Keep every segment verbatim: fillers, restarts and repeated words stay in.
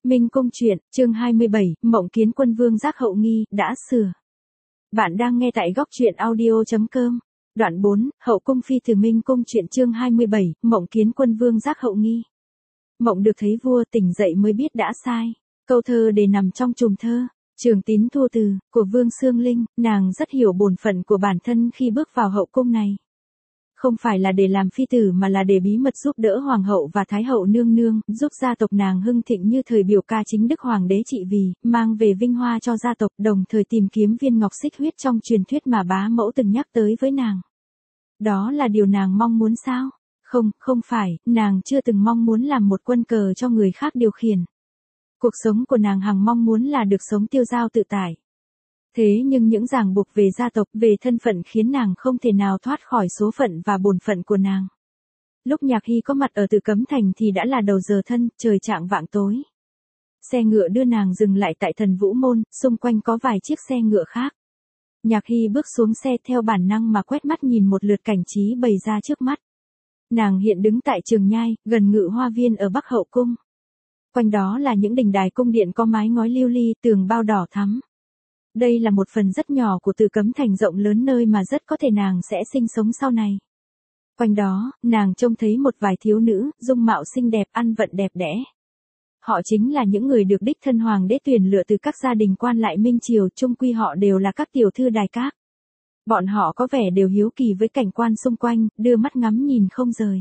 Minh Cung truyện, chương hai mươi bảy, Mộng Kiến Quân Vương Giác Hậu Nghi, đã sửa. Bạn đang nghe tại góc truyện audio chấm com. Đoạn bốn, Hậu Cung Phi Từ Minh Cung truyện chương hai mươi bảy, Mộng Kiến Quân Vương Giác Hậu Nghi. Mộng được thấy vua tỉnh dậy mới biết đã sai. Câu thơ để nằm trong chùm thơ. Trường Tín thu từ, của Vương Xương Linh, nàng rất hiểu bổn phận của bản thân khi bước vào hậu cung này. Không phải là để làm phi tử mà là để bí mật giúp đỡ hoàng hậu và thái hậu nương nương, giúp gia tộc nàng hưng thịnh như thời biểu ca chính đức hoàng đế trị vì, mang về vinh hoa cho gia tộc, đồng thời tìm kiếm viên ngọc xích huyết trong truyền thuyết mà bá mẫu từng nhắc tới với nàng. Đó là điều nàng mong muốn sao? Không, không phải, nàng chưa từng mong muốn làm một quân cờ cho người khác điều khiển. Cuộc sống của nàng hằng mong muốn là được sống tiêu dao tự tại. Thế nhưng những ràng buộc về gia tộc, về thân phận khiến nàng không thể nào thoát khỏi số phận và bổn phận của nàng. Lúc Nhạc Hy có mặt ở Tử Cấm Thành thì đã là đầu giờ thân, trời chạng vạng tối. Xe ngựa đưa nàng dừng lại tại Thần Vũ Môn, xung quanh có vài chiếc xe ngựa khác. Nhạc Hy bước xuống xe theo bản năng mà quét mắt nhìn một lượt cảnh trí bày ra trước mắt. Nàng hiện đứng tại Trường Nhai, gần Ngự Hoa Viên ở Bắc Hậu Cung. Quanh đó là những đình đài cung điện có mái ngói lưu ly, tường bao đỏ thắm. Đây là một phần rất nhỏ của Tử Cấm Thành rộng lớn nơi mà rất có thể nàng sẽ sinh sống sau này. Quanh đó, nàng trông thấy một vài thiếu nữ, dung mạo xinh đẹp, ăn vận đẹp đẽ. Họ chính là những người được đích thân hoàng đế tuyển lựa từ các gia đình quan lại Minh Triều, chung quy họ đều là các tiểu thư đài các. Bọn họ có vẻ đều hiếu kỳ với cảnh quan xung quanh, đưa mắt ngắm nhìn không rời.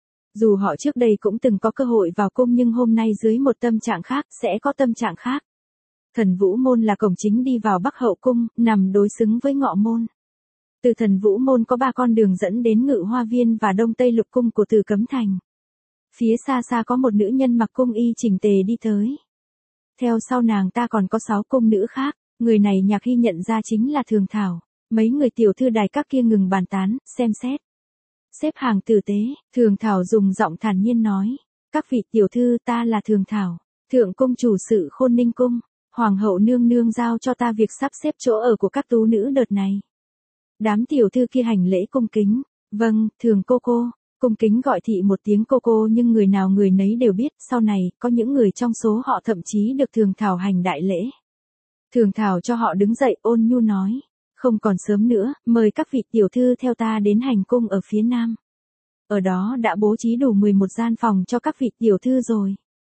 Dù họ trước đây cũng từng có cơ hội vào cung nhưng hôm nay dưới một tâm trạng khác, sẽ có tâm trạng khác. Thần Vũ Môn là cổng chính đi vào Bắc Hậu Cung, nằm đối xứng với Ngọ Môn. Từ Thần Vũ Môn có ba con đường dẫn đến Ngự Hoa Viên và Đông Tây Lục Cung của Tử Cấm Thành. Phía xa xa có một nữ nhân mặc cung y chỉnh tề đi tới. Theo sau nàng ta còn có sáu cung nữ khác, người này Nhạc Hy nhận ra chính là Thường Thảo. Mấy người tiểu thư đài các kia ngừng bàn tán, xem xét. Xếp hàng tử tế, Thường Thảo dùng giọng thản nhiên nói. Các vị tiểu thư, ta là Thường Thảo, Thượng Cung chủ sự Khôn Ninh Cung. Hoàng hậu nương nương giao cho ta việc sắp xếp chỗ ở của các tú nữ đợt này. Đám tiểu thư kia hành lễ cung kính. Vâng, Thường cô cô. Cung kính gọi thị một tiếng cô cô nhưng người nào người nấy đều biết, sau này, có những người trong số họ thậm chí được Thường Thảo hành đại lễ. Thường Thảo cho họ đứng dậy ôn nhu nói. Không còn sớm nữa, mời các vị tiểu thư theo ta đến hành cung ở phía nam. Ở đó đã bố trí đủ mười một gian phòng cho các vị tiểu thư rồi.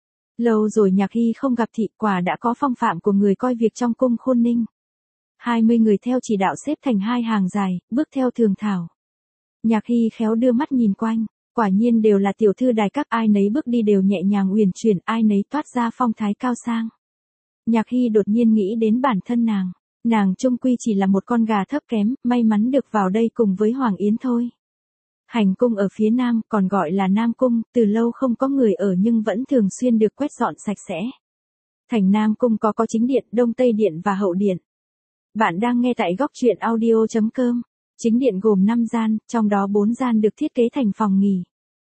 Lâu rồi Nhạc Hy không gặp thị, quả đã có phong phạm của người coi việc trong cung Khôn Ninh. Hai mươi người theo chỉ đạo xếp thành hai hàng dài, bước theo Thường Thảo. Nhạc Hy khéo đưa mắt nhìn quanh, quả nhiên đều là tiểu thư đài các, ai nấy bước đi đều nhẹ nhàng uyển chuyển, ai nấy toát ra phong thái cao sang. Nhạc Hy đột nhiên nghĩ đến bản thân nàng, nàng chung quy chỉ là một con gà thấp kém, may mắn được vào đây cùng với Hoàng Yến thôi. Hành cung ở phía nam, còn gọi là Nam Cung, từ lâu không có người ở nhưng vẫn thường xuyên được quét dọn sạch sẽ. Thành Nam Cung có có chính điện, Đông Tây Điện và Hậu Điện. Bạn đang nghe tại góc truyện audio chấm com. Chính điện gồm năm gian, trong đó bốn gian được thiết kế thành phòng nghỉ.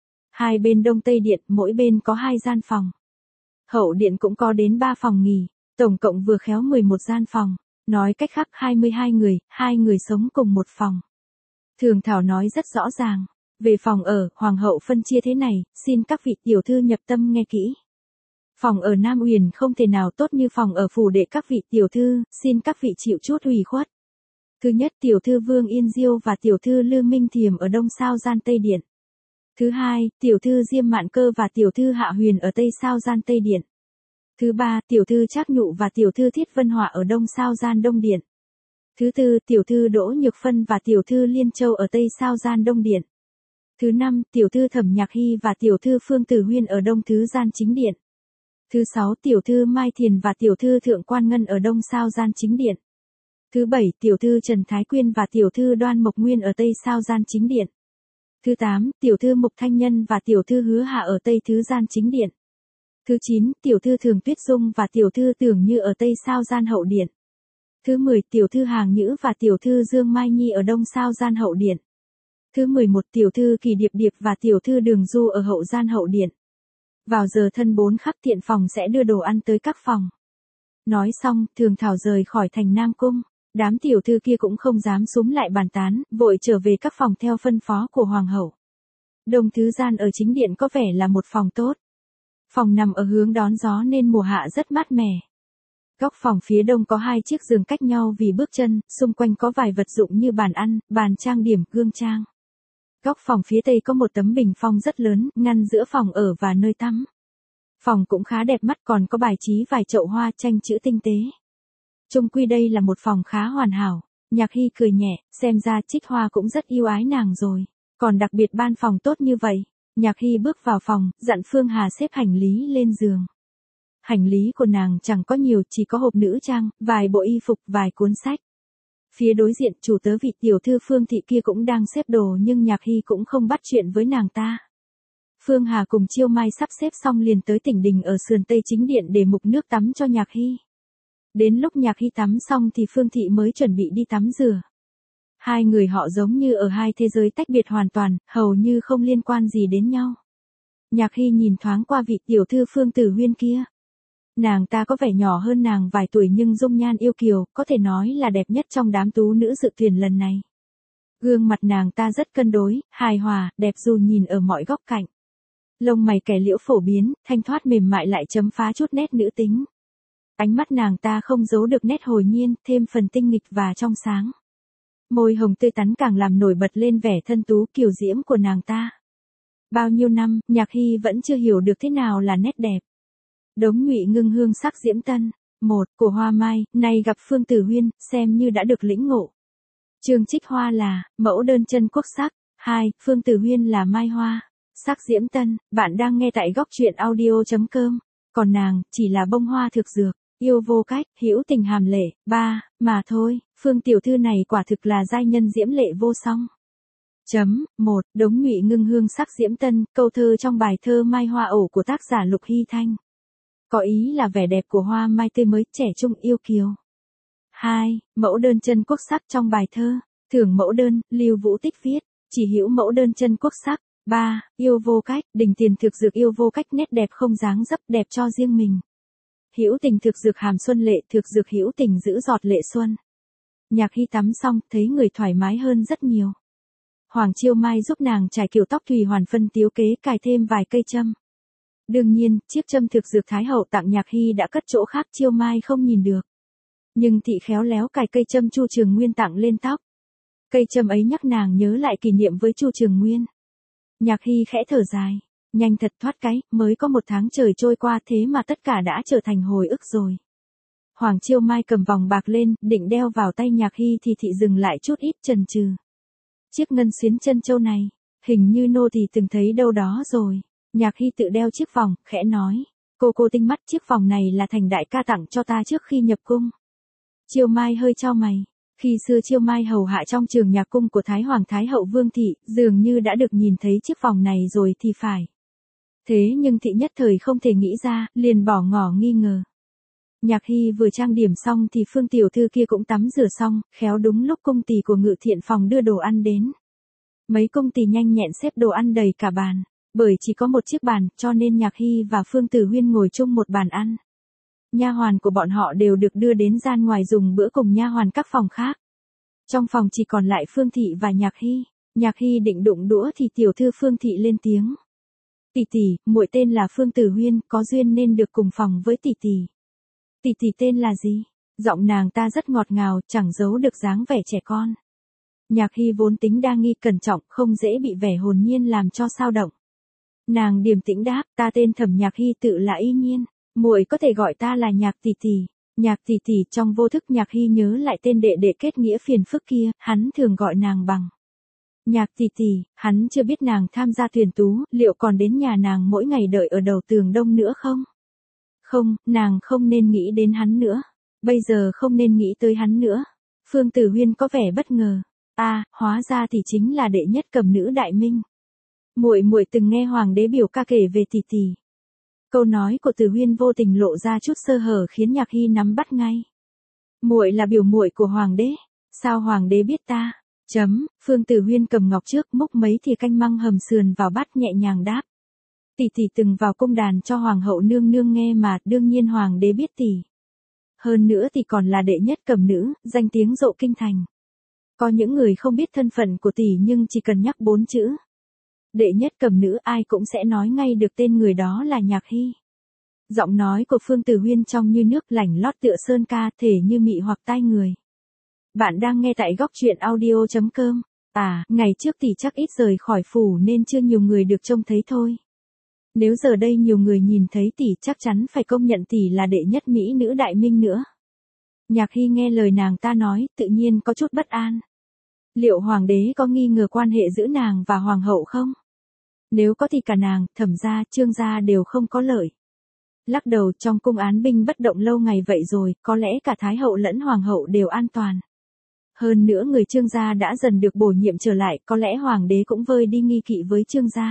Hai bên Đông Tây Điện, mỗi bên có hai gian phòng. Hậu Điện cũng có đến ba phòng nghỉ, tổng cộng vừa khéo mười một gian phòng. Nói cách khác hai mươi hai người, hai người sống cùng một phòng. Thường Thảo nói rất rõ ràng. Về phòng ở, Hoàng hậu phân chia thế này, xin các vị tiểu thư nhập tâm nghe kỹ. Phòng ở Nam Uyển không thể nào tốt như phòng ở phủ đệ các vị tiểu thư, xin các vị chịu chút ủy khuất. Thứ nhất, tiểu thư Vương Yên Diêu và tiểu thư Lư Minh Thiềm ở đông sao gian Tây Điện. Thứ hai, tiểu thư Diêm Mạn Cơ và tiểu thư Hạ Huyền ở tây sao gian Tây Điện. Thứ ba, tiểu thư Trác Nhụ và tiểu thư Thiết Vân Họa ở đông sao gian Đông Điện. Thứ tư, tiểu thư Đỗ Nhược Phân và tiểu thư Liên Châu ở tây sao gian Đông Điện. Thứ năm, tiểu thư Thẩm Nhạc Hy và tiểu thư Phương Tử Huyên ở đông thứ gian Chính Điện. Thứ sáu, tiểu thư Mai Thiền và tiểu thư Thượng Quan Ngân ở đông sao gian Chính Điện. Thứ bảy, tiểu thư Trần Thái Quyên và tiểu thư Đoan Mộc Nguyên ở tây sao gian Chính Điện. Thứ tám, tiểu thư Mục Thanh Nhân và tiểu thư Hứa Hạ ở tây thứ gian Chính Điện. Thứ chín, tiểu thư Thường Tuyết Dung và tiểu thư Tưởng Như ở tây sao gian Hậu Điện. Thứ mười, tiểu thư Hàng Nhữ và tiểu thư Dương Mai Nhi ở đông sao gian Hậu Điện. Thứ mười một, tiểu thư Kỳ Điệp Điệp và tiểu thư Đường Du ở hậu gian Hậu Điện. Vào giờ thân bốn khắc tiện phòng sẽ đưa đồ ăn tới các phòng. Nói xong, Thường Thảo rời khỏi thành Nam Cung. Đám tiểu thư kia cũng không dám súm lại bàn tán, vội trở về các phòng theo phân phó của Hoàng hậu. Đông thứ gian ở chính điện có vẻ là một phòng tốt. Phòng nằm ở hướng đón gió nên mùa hạ rất mát mẻ. Góc phòng phía đông có hai chiếc giường cách nhau vì bước chân, xung quanh có vài vật dụng như bàn ăn, bàn trang điểm, gương trang. Góc phòng phía tây có một tấm bình phong rất lớn, ngăn giữa phòng ở và nơi tắm. Phòng cũng khá đẹp mắt, còn có bài trí vài chậu hoa tranh chữ tinh tế. Chung quy đây là một phòng khá hoàn hảo. Nhạc Hy cười nhẹ, xem ra Trích Hoa cũng rất yêu ái nàng rồi, còn đặc biệt ban phòng tốt như vậy. Nhạc Hy bước vào phòng, dặn Phương Hà xếp hành lý lên giường. Hành lý của nàng chẳng có nhiều, chỉ có hộp nữ trang, vài bộ y phục, vài cuốn sách. Phía đối diện chủ tớ vị tiểu thư Phương Thị kia cũng đang xếp đồ nhưng Nhạc Hy cũng không bắt chuyện với nàng ta. Phương Hà cùng Chiêu Mai sắp xếp xong liền tới Tỉnh Đình ở sườn Tây chính điện để múc nước tắm cho Nhạc Hy. Đến lúc Nhạc Hy tắm xong thì Phương Thị mới chuẩn bị đi tắm rửa. Hai người họ giống như ở hai thế giới tách biệt hoàn toàn, hầu như không liên quan gì đến nhau. Nhạc Hy nhìn thoáng qua vị tiểu thư Phương Tử Huyên kia. Nàng ta có vẻ nhỏ hơn nàng vài tuổi nhưng dung nhan yêu kiều, có thể nói là đẹp nhất trong đám tú nữ dự tuyển lần này. Gương mặt nàng ta rất cân đối, hài hòa, đẹp dù nhìn ở mọi góc cạnh. Lông mày kẻ liễu phổ biến, thanh thoát mềm mại lại chấm phá chút nét nữ tính. Ánh mắt nàng ta không giấu được nét hồi nhiên, thêm phần tinh nghịch và trong sáng. Môi hồng tươi tắn càng làm nổi bật lên vẻ thân tú kiều diễm của nàng ta. Bao nhiêu năm, Nhạc Hy vẫn chưa hiểu được thế nào là nét đẹp. Đống Ngụy Ngưng Hương sắc diễm tân. Một, của Hoa Mai, nay gặp Phương Tử Huyên, xem như đã được lĩnh ngộ. Trương Trích Hoa là, mẫu đơn chân quốc sắc. Hai, Phương Tử Huyên là Mai Hoa, sắc diễm tân. Bạn đang nghe tại góc truyện audio chấm com. Còn nàng, chỉ là bông hoa thực dược, yêu vô cách, hữu tình hàm lệ. Ba, mà thôi, Phương tiểu thư này quả thực là giai nhân diễm lệ vô song. Chấm, một, Đống Ngụy Ngưng Hương sắc diễm tân, câu thơ trong bài thơ Mai Hoa ổ của tác giả Lục Hy Thanh. Có ý là vẻ đẹp của hoa mai tươi mới, trẻ trung yêu kiều. Hai, Mẫu đơn chân quốc sắc trong bài thơ, Thưởng mẫu đơn, Lưu Vũ Tích viết, chỉ hữu mẫu đơn chân quốc sắc. Ba, Yêu vô cách, Đình Tiền thực dược yêu vô cách, nét đẹp không dáng dấp, đẹp cho riêng mình. Hữu tình thực dược hàm xuân lệ, thực dược hữu tình giữ giọt lệ xuân. Nhạc Hy tắm xong, thấy người thoải mái hơn rất nhiều. Hoàng Chiêu Mai giúp nàng trải kiểu tóc thùy hoàn phân tiếu kế, cài thêm vài cây châm. Đương nhiên, chiếc châm thực dược Thái hậu tặng Nhạc Hy đã cất chỗ khác Chiêu Mai không nhìn được. Nhưng thị khéo léo cài cây châm Chu Trường Nguyên tặng lên tóc. Cây châm ấy nhắc nàng nhớ lại kỷ niệm với Chu Trường Nguyên. Nhạc Hy khẽ thở dài, nhanh thật thoát cái, mới có một tháng trời trôi qua thế mà tất cả đã trở thành hồi ức rồi. Hoàng Chiêu Mai cầm vòng bạc lên, định đeo vào tay Nhạc Hy thì thị dừng lại chút ít chần chừ. Chiếc ngân xuyến chân châu này, hình như nô tỳ từng thấy đâu đó rồi. Nhạc Hy tự đeo chiếc vòng, khẽ nói, cô cô tinh mắt, chiếc vòng này là Thành đại ca tặng cho ta trước khi nhập cung. Chiêu Mai hơi chau mày, khi xưa Chiêu Mai hầu hạ trong trường nhạc cung của Thái Hoàng Thái hậu Vương Thị, dường như đã được nhìn thấy chiếc vòng này rồi thì phải. Thế nhưng thị nhất thời không thể nghĩ ra, liền bỏ ngỏ nghi ngờ. Nhạc Hy vừa trang điểm xong thì Phương tiểu thư kia cũng tắm rửa xong, khéo đúng lúc cung tỳ của Ngự Thiện phòng đưa đồ ăn đến. Mấy cung tỳ nhanh nhẹn xếp đồ ăn đầy cả bàn. Bởi chỉ có một chiếc bàn, cho nên Nhạc Hy và Phương Tử Huyên ngồi chung một bàn ăn. Nha hoàn của bọn họ đều được đưa đến gian ngoài dùng bữa cùng nha hoàn các phòng khác. Trong phòng chỉ còn lại Phương Thị và Nhạc Hy. Nhạc Hy định đụng đũa thì tiểu thư Phương Thị lên tiếng. Tỷ tỷ, muội tên là Phương Tử Huyên, có duyên nên được cùng phòng với tỷ tỷ. Tỷ tỷ tên là gì? Giọng nàng ta rất ngọt ngào, chẳng giấu được dáng vẻ trẻ con. Nhạc Hy vốn tính đa nghi cẩn trọng, không dễ bị vẻ hồn nhiên làm cho sao động. Nàng điềm tĩnh đáp, ta tên Thẩm Nhạc Hy, tự là Y Nhiên, muội có thể gọi ta là Nhạc tỷ tỷ. Nhạc tỷ tỷ. Trong vô thức Nhạc Hy nhớ lại tên đệ đệ kết nghĩa phiền phức kia, hắn thường gọi nàng bằng Nhạc tỷ tỷ. Hắn chưa biết nàng tham gia tuyển tú, liệu còn đến nhà nàng mỗi ngày đợi ở đầu tường đông nữa không? Không, nàng không nên nghĩ đến hắn nữa. Bây giờ không nên nghĩ tới hắn nữa. Phương Tử Huyên có vẻ bất ngờ. A, à, hóa ra thì chính là đệ nhất cầm nữ đại minh. Muội muội từng nghe hoàng đế biểu ca kể về tỷ tỷ. Câu nói của Tử Huyên vô tình lộ ra chút sơ hở khiến Nhạc Hy nắm bắt ngay. Muội là biểu muội của hoàng đế, sao hoàng đế biết ta? Chấm, Phương Tử Huyên cầm ngọc trước, múc mấy thìa canh măng hầm sườn vào bát nhẹ nhàng đáp. Tỷ tỷ từng vào cung đàn cho hoàng hậu nương nương nghe mà, đương nhiên hoàng đế biết tỷ. Hơn nữa thì còn là đệ nhất cầm nữ, danh tiếng rộ kinh thành. Có những người không biết thân phận của tỷ nhưng chỉ cần nhắc bốn chữ đệ nhất cầm nữ ai cũng sẽ nói ngay được tên người đó là Nhạc Hy. Giọng nói của Phương Tử Huyên trong như nước lành lót tựa sơn ca, thể như mị hoặc tai người. Bạn đang nghe tại góc truyện audio.com. À, ngày trước tỷ chắc ít rời khỏi phủ nên chưa nhiều người được trông thấy thôi. Nếu giờ đây nhiều người nhìn thấy tỷ chắc chắn phải công nhận tỷ là đệ nhất mỹ nữ đại minh nữa. Nhạc Hy nghe lời nàng ta nói, tự nhiên có chút bất an. Liệu hoàng đế có nghi ngờ quan hệ giữa nàng và hoàng hậu không? Nếu có thì cả nàng, Thẩm gia, Trương gia đều không có lợi. Lắc đầu, trong cung án binh bất động lâu ngày vậy rồi, có lẽ cả thái hậu lẫn hoàng hậu đều an toàn. Hơn nữa người Trương gia đã dần được bổ nhiệm trở lại, có lẽ hoàng đế cũng vơi đi nghi kỵ với Trương gia.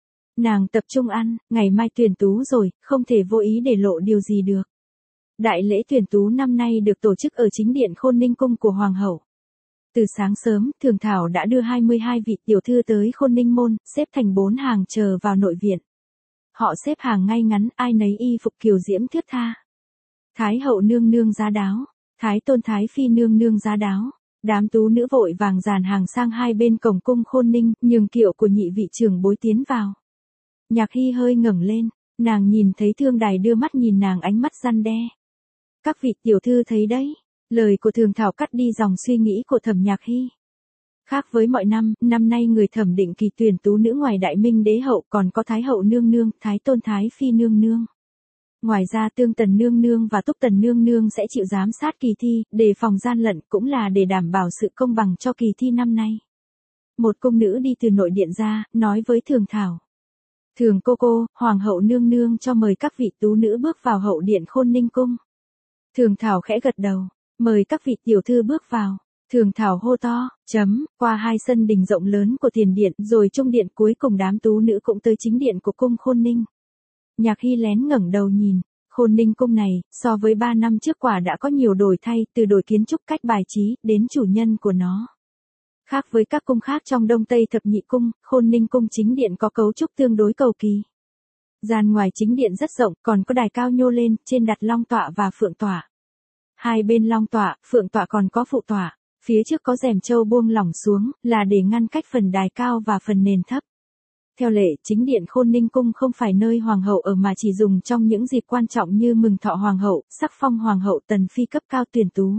Nàng tập trung ăn, ngày mai tuyển tú rồi, không thể vô ý để lộ điều gì được. Đại lễ tuyển tú năm nay được tổ chức ở chính điện Khôn Ninh cung của hoàng hậu. Từ sáng sớm, Thường Thảo đã đưa hai mươi hai vị tiểu thư tới Khôn Ninh môn, xếp thành bốn hàng chờ vào nội viện. Họ xếp hàng ngay ngắn, ai nấy y phục kiều diễm thướt tha. Thái hậu nương nương giá đáo, thái tôn thái phi nương nương giá đáo. Đám tú nữ vội vàng dàn hàng sang hai bên cổng cung Khôn Ninh, nhường kiệu của nhị vị trưởng bối tiến vào. Nhạc Hy hơi ngẩng lên, nàng nhìn thấy Thương Đài đưa mắt nhìn nàng ánh mắt răn đe. Các vị tiểu thư thấy đấy, lời của Thường Thảo cắt đi dòng suy nghĩ của Thẩm Nhạc Hy. Khác với mọi năm, năm nay người thẩm định kỳ tuyển tú nữ ngoài Đại Minh đế hậu còn có Thái hậu nương nương, Thái tôn thái phi nương nương. Ngoài ra Tương Tần nương nương và Túc Tần nương nương sẽ chịu giám sát kỳ thi, đề phòng gian lận, cũng là để đảm bảo sự công bằng cho kỳ thi năm nay. Một cung nữ đi từ nội điện ra, nói với Thường Thảo. Thường cô cô, hoàng hậu nương nương cho mời các vị tú nữ bước vào hậu điện Khôn Ninh cung. Thường Thảo khẽ gật đầu, mời các vị tiểu thư bước vào. Thường Thảo hô to, chấm, qua hai sân đình rộng lớn của tiền điện, rồi trung điện, cuối cùng đám tú nữ cũng tới chính điện của cung Khôn Ninh. Nhạc Hy lén ngẩng đầu nhìn, Khôn Ninh cung này, so với ba năm trước quả đã có nhiều đổi thay, từ đổi kiến trúc cách bài trí, đến chủ nhân của nó. Khác với các cung khác trong Đông Tây thập nhị cung, Khôn Ninh cung chính điện có cấu trúc tương đối cầu kỳ. Gian ngoài chính điện rất rộng, còn có đài cao nhô lên, trên đặt long tọa và phượng tọa. Hai bên long tọa, phượng tọa còn có phụ tọa, phía trước có rèm châu buông lỏng xuống, là để ngăn cách phần đài cao và phần nền thấp. Theo lệ, chính điện Khôn Ninh cung không phải nơi hoàng hậu ở mà chỉ dùng trong những dịp quan trọng như mừng thọ hoàng hậu, sắc phong hoàng hậu, tần phi cấp cao tuyển tú.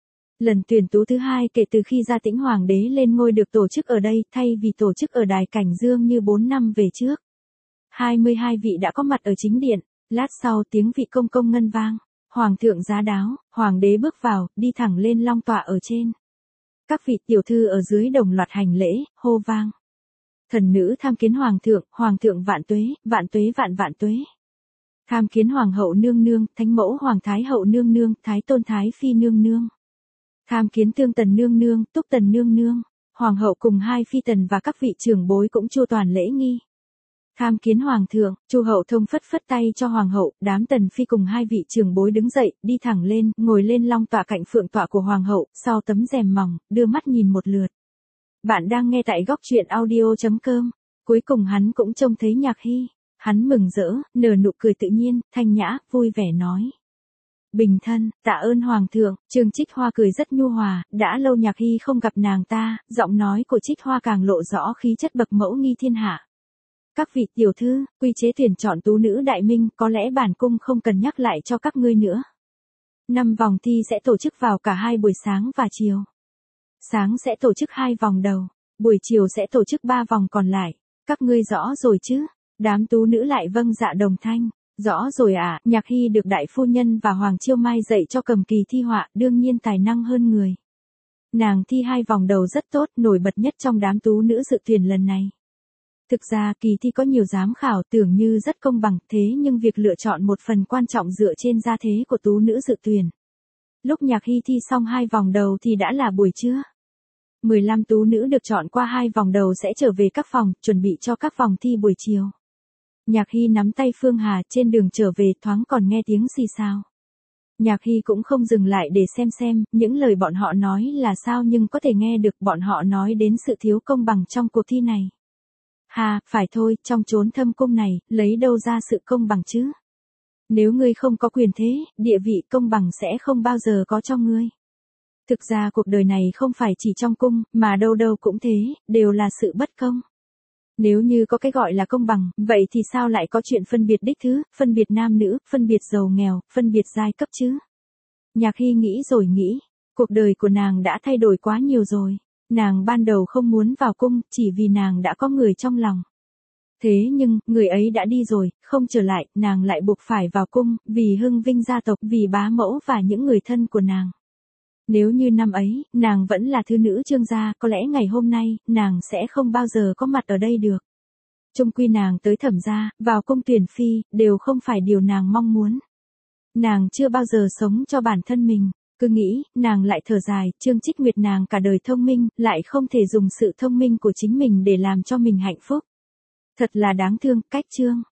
Lần tuyển tú thứ hai kể từ khi Gia Tĩnh hoàng đế lên ngôi được tổ chức ở đây, thay vì tổ chức ở đài Cảnh Dương như bốn năm về trước. hai mươi hai vị đã có mặt ở chính điện, lát sau tiếng vị công công ngân vang, hoàng thượng giá đáo, hoàng đế bước vào, đi thẳng lên long tọa ở trên. Các vị tiểu thư ở dưới đồng loạt hành lễ, hô vang. Thần nữ tham kiến hoàng thượng, hoàng thượng vạn tuế, vạn tuế vạn vạn tuế. Tham kiến hoàng hậu nương nương, thánh mẫu hoàng thái hậu nương nương, thái tôn thái phi nương nương. Tham kiến Tương Tần nương nương, Túc Tần nương nương, hoàng hậu cùng hai phi tần và các vị trưởng bối cũng chu toàn lễ nghi. Tham kiến hoàng thượng, Chu hậu thông phất phất tay cho hoàng hậu, đám tần phi cùng hai vị trưởng bối đứng dậy, đi thẳng lên, ngồi lên long tọa cạnh phượng tọa của hoàng hậu, sau tấm rèm mỏng, đưa mắt nhìn một lượt. Bạn đang nghe tại góc truyện audio.com. Cuối cùng hắn cũng trông thấy Nhạc Hy, hắn mừng rỡ, nở nụ cười tự nhiên, thanh nhã, vui vẻ nói. Bình thân, tạ ơn hoàng thượng. Trương Trích Hoa cười rất nhu hòa, đã lâu Nhạc Hy không gặp nàng ta, giọng nói của Trích Hoa càng lộ rõ khí chất bậc mẫu nghi thiên hạ. Các vị tiểu thư, quy chế tuyển chọn tú nữ đại minh, có lẽ bản cung không cần nhắc lại cho các ngươi nữa. Năm vòng thi sẽ tổ chức vào cả hai buổi sáng và chiều. Sáng sẽ tổ chức hai vòng đầu, buổi chiều sẽ tổ chức ba vòng còn lại. Các ngươi rõ rồi chứ? Đám tú nữ lại vâng dạ đồng thanh. Rõ rồi ạ, à, Nhạc Hy được đại phu nhân và Hoàng Chiêu Mai dạy cho cầm kỳ thi họa, đương nhiên tài năng hơn người. Nàng thi hai vòng đầu rất tốt, nổi bật nhất trong đám tú nữ dự tuyển lần này. Thực ra kỳ thi có nhiều giám khảo tưởng như rất công bằng, thế nhưng việc lựa chọn một phần quan trọng dựa trên gia thế của tú nữ dự tuyển. Lúc Nhạc Hy thi xong hai vòng đầu thì đã là buổi trưa. mười lăm tú nữ được chọn qua hai vòng đầu sẽ trở về các phòng, chuẩn bị cho các vòng thi buổi chiều. Nhạc Hy nắm tay Phương Hà trên đường trở về thoáng còn nghe tiếng xì xào. Nhạc Hy cũng không dừng lại để xem xem, những lời bọn họ nói là sao nhưng có thể nghe được bọn họ nói đến sự thiếu công bằng trong cuộc thi này. Hà, phải thôi, trong chốn thâm cung này, lấy đâu ra sự công bằng chứ? Nếu ngươi không có quyền thế, địa vị công bằng sẽ không bao giờ có cho ngươi. Thực ra cuộc đời này không phải chỉ trong cung, mà đâu đâu cũng thế, đều là sự bất công. Nếu như có cái gọi là công bằng, vậy thì sao lại có chuyện phân biệt đích thứ, phân biệt nam nữ, phân biệt giàu nghèo, phân biệt giai cấp chứ? Nhạc Hy nghĩ rồi nghĩ, cuộc đời của nàng đã thay đổi quá nhiều rồi. Nàng ban đầu không muốn vào cung, chỉ vì nàng đã có người trong lòng. Thế nhưng, người ấy đã đi rồi, không trở lại, nàng lại buộc phải vào cung, vì hưng vinh gia tộc, vì bá mẫu và những người thân của nàng. Nếu như năm ấy, nàng vẫn là thư nữ Trương gia, có lẽ ngày hôm nay, nàng sẽ không bao giờ có mặt ở đây được. Chung quy nàng tới Thẩm gia, vào cung tuyển phi, đều không phải điều nàng mong muốn. Nàng chưa bao giờ sống cho bản thân mình, cứ nghĩ, nàng lại thở dài, Trương Trích Nguyệt nàng cả đời thông minh, lại không thể dùng sự thông minh của chính mình để làm cho mình hạnh phúc. Thật là đáng thương, cách Trương